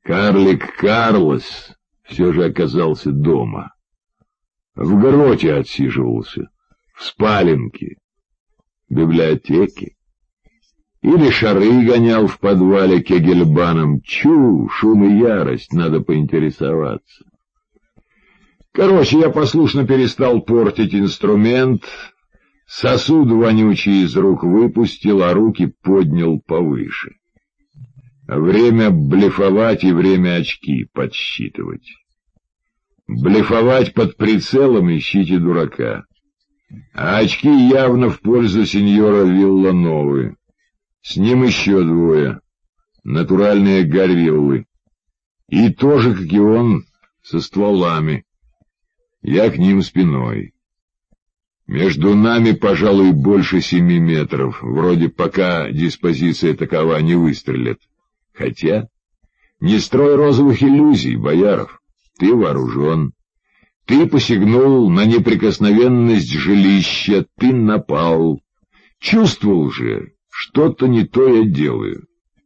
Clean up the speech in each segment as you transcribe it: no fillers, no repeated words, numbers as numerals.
Карлик Карлос все же оказался дома. В гроте отсиживался, в спаленке, в библиотеке. Или шары гонял в подвале кегельбаном. Чу, шум и ярость, надо поинтересоваться. Короче, я послушно перестал портить инструмент, сосуд вонючий из рук выпустил, а руки поднял повыше. Время блефовать и время очки подсчитывать. Блефовать под прицелом ищите дурака. А очки явно в пользу сеньора Виллановы. С ним еще двое. Натуральные гориллы. И тоже, как и он, со стволами. Я к ним спиной. Между нами, пожалуй, больше 7 метров. Вроде пока диспозиция такова, не выстрелят. Хотя, не строй розовых иллюзий, Бояров. Ты вооружен. Ты посягнул на неприкосновенность жилища, ты напал. Чувствовал же, что-то не то я делаю.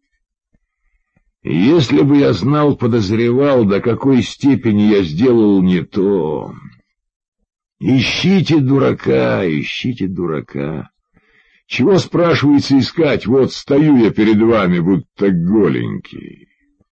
Если бы я знал, подозревал, до какой степени я сделал не то. Ищите дурака, ищите дурака. Чего, спрашивается, искать? Вот стою я перед вами, будто голенький.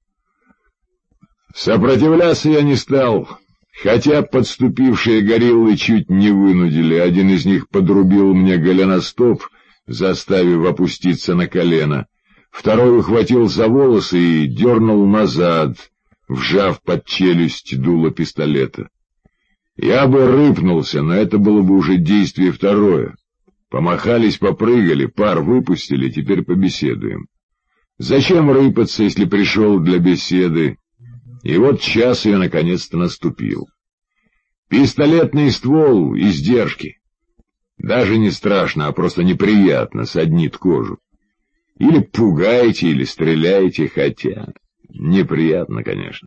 Сопротивляться я не стал, хотя подступившие гориллы чуть не вынудили. Один из них подрубил мне голеностоп, заставив опуститься на колено. Второй ухватил за волосы и дернул назад, вжав под челюсть дуло пистолета. Я бы рыпнулся, но это было бы уже действие второе. Помахались, попрыгали, пар выпустили, теперь побеседуем. Зачем рыпаться, если пришел для беседы? И вот час ее наконец-то наступил. Пистолетный ствол — издержки. Даже не страшно, а просто неприятно, саднит кожу. Или пугаете, или стреляете, хотя неприятно, конечно.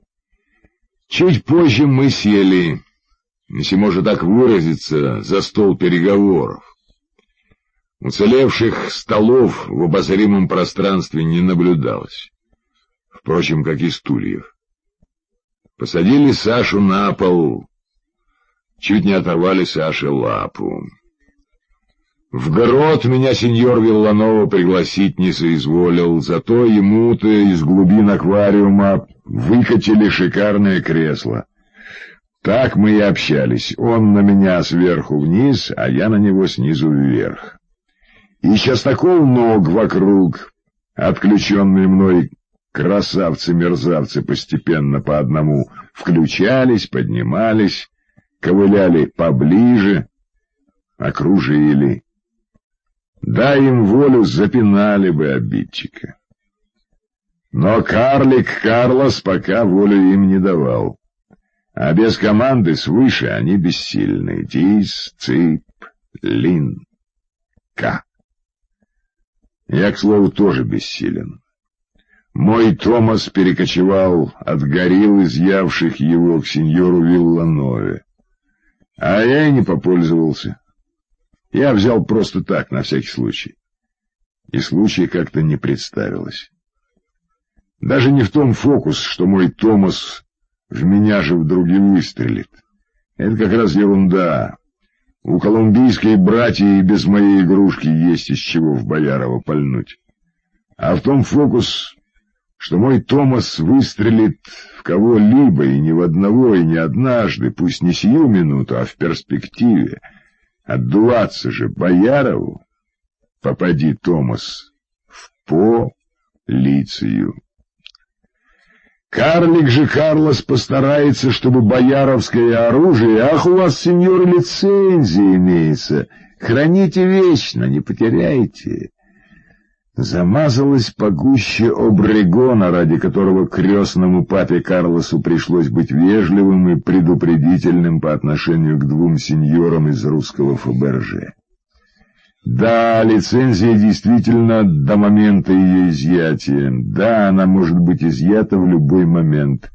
Чуть позже мы сели, если можно так выразиться, за стол переговоров. Уцелевших столов в обозримом пространстве не наблюдалось. Впрочем, как и стульев. Посадили Сашу на пол, чуть не оторвали Саше лапу. В грот меня сеньор Вилланова пригласить не соизволил, зато ему-то из глубин аквариума выкатили шикарное кресло. Так мы и общались, он на меня сверху вниз, а я на него снизу вверх. И частокол ног вокруг, отключенные мной красавцы-мерзавцы постепенно по одному включались, поднимались, ковыляли поближе, окружили. Дай им волю, запинали бы обидчика. Но карлик Карлос пока волю им не давал. А без команды свыше они бессильны. Дисциплинка. Я, к слову, тоже бессилен. Мой Томас перекочевал от горилл, изъявших его, к сеньору Вилланове. А я и не попользовался. Я взял просто так, на всякий случай. И случая как-то не представилось. Даже не в том фокус, что мой Томас в меня же вдруг и выстрелит. Это как раз ерунда. У колумбийской братьи и без моей игрушки есть из чего в Боярова пальнуть. А в том фокус, что мой Томас выстрелит в кого-либо, и не в одного, и не однажды, пусть не сию минуту, а в перспективе. Отдуваться же Боярову, попади, Томас, в полицию. Карлик же Карлос постарается, чтобы бояровское оружие... Ах, у вас, сеньор, лицензия имеется. Храните вечно, не потеряйте. Замазалась погуще Обрегона, ради которого крестному папе Карлосу пришлось быть вежливым и предупредительным по отношению к двум сеньорам из русского ФБРЖ. Да, лицензия действительно до момента ее изъятия. Да, она может быть изъята в любой момент.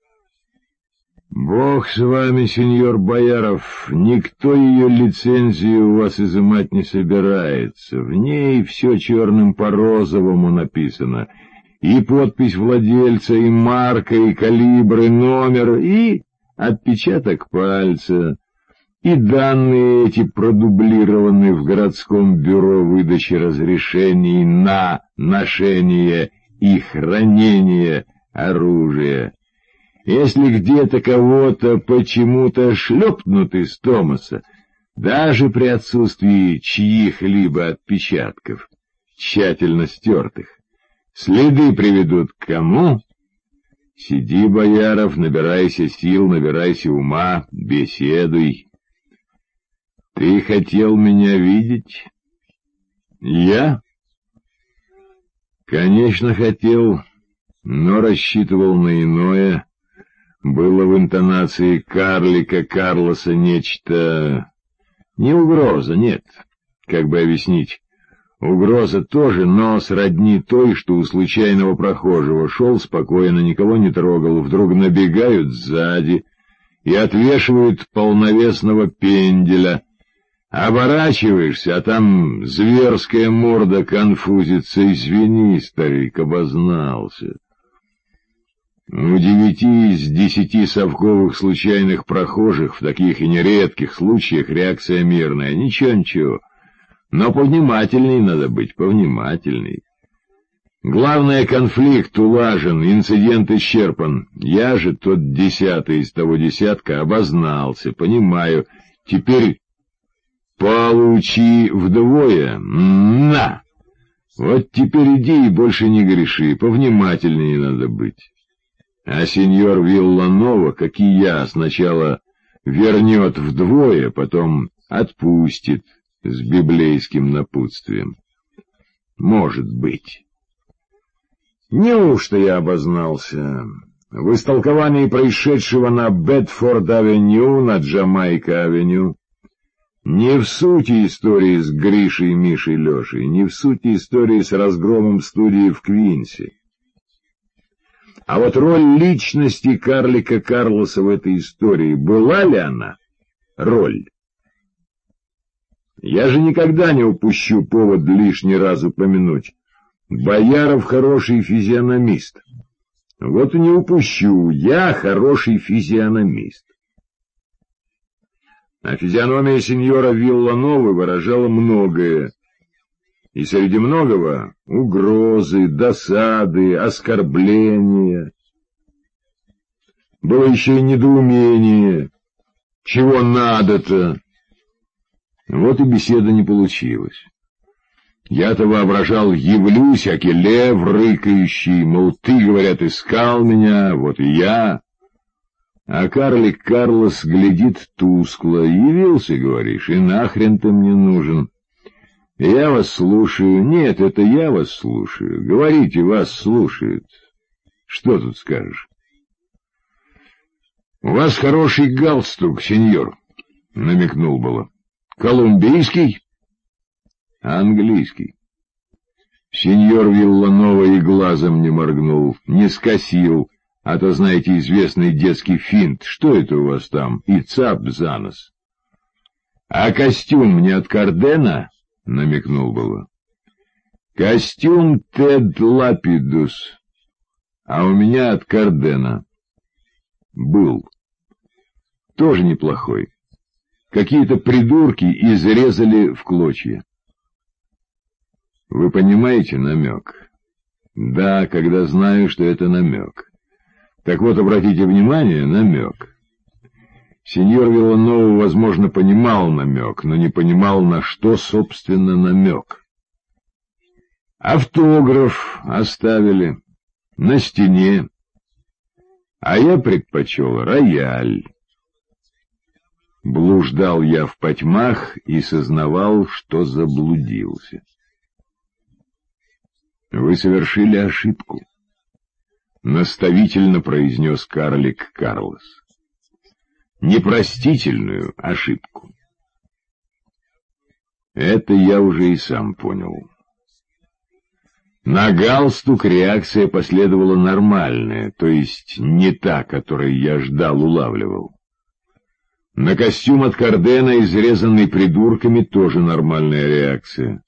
Бог с вами, сеньор Бояров, никто ее лицензию у вас изымать не собирается. В ней все черным по розовому написано. и подпись владельца, и марка, и калибр, и номер, и отпечаток пальца, и данные эти продублированы в городском бюро выдачи разрешений на ношение и хранение оружия. Если где-то кого-то почему-то шлепнут из Томаса, даже при отсутствии чьих-либо отпечатков, тщательно стертых, следы приведут к кому? Сиди, Бояров, набирайся сил, набирайся ума, беседуй. Ты хотел меня видеть? Я? Конечно, хотел, но рассчитывал на иное. Было в интонации карлика Карлоса нечто... Не угроза, нет, как бы объяснить. Угроза тоже, но сродни той, что у случайного прохожего шел спокойно, никого не трогал, вдруг набегают сзади и отвешивают полновесного пенделя. Оборачиваешься, а там зверская морда конфузится. Извини, старик, обознался. У 9 из 10 совковых случайных прохожих в таких и нередких случаях реакция мирная. Ничего. Но повнимательней надо быть, повнимательней. Главное, конфликт улажен, инцидент исчерпан. Я же, тот 10-й из того десятка, обознался, понимаю. Теперь получи вдвое. На! Вот теперь иди и больше не греши, повнимательнее надо быть. А сеньор Вилланова, как и я, сначала вернет вдвое, потом отпустит с библейским напутствием. Может быть. Неужто я обознался? В истолковании происшедшего на Бедфорд-авеню, на Джамайка-авеню, не в сути истории с Гришей, Мишей, Лешей, не в сути истории с разгромом студии в Квинсе. А вот роль личности карлика Карлоса в этой истории, была ли она? Роль. Я же никогда не упущу повод лишний раз упомянуть. Бояров хороший физиономист. Вот и не упущу, я хороший физиономист. А физиономия сеньора Виллановы выражала многое. И среди многого — угрозы, досады, оскорбления. Было еще и недоумение. Чего надо-то? Вот и беседа не получилась. Я-то воображал, явлюсь, аки лев рыкающий, мол, ты, говорят, искал меня, вот и я. А карлик Карлос глядит тускло. Явился, говоришь, и нахрен ты мне нужен? Я вас слушаю. Нет, это я вас слушаю. Говорите, вас слушают. Что тут скажешь? У вас хороший галстук, сеньор, намекнул было. Колумбийский? Английский. Сеньор Вилланова и глазом не моргнул, не скосил, а то, знаете, известный детский финт. Что это у вас там? И цап за нос. А костюм не от Кардена? Намекнул было. Костюм Тед Лапидус, а у меня от Кардена. Был. Тоже неплохой. Какие-то придурки изрезали в клочья. Вы понимаете намек? Да, когда знаю, что это намек. Так вот, обратите внимание, намек. Сеньор Вилланова, возможно, понимал намек, но не понимал, на что, собственно, намек. Автограф оставили на стене, а я предпочел рояль. Блуждал я в потьмах и сознавал, что заблудился. Вы совершили ошибку, наставительно произнес карлик Карлос. Непростительную ошибку. Это я уже и сам понял. На галстук реакция последовала нормальная, то есть не та, которую я ждал, улавливал. На костюм от Кардена, изрезанный придурками, тоже нормальная реакция.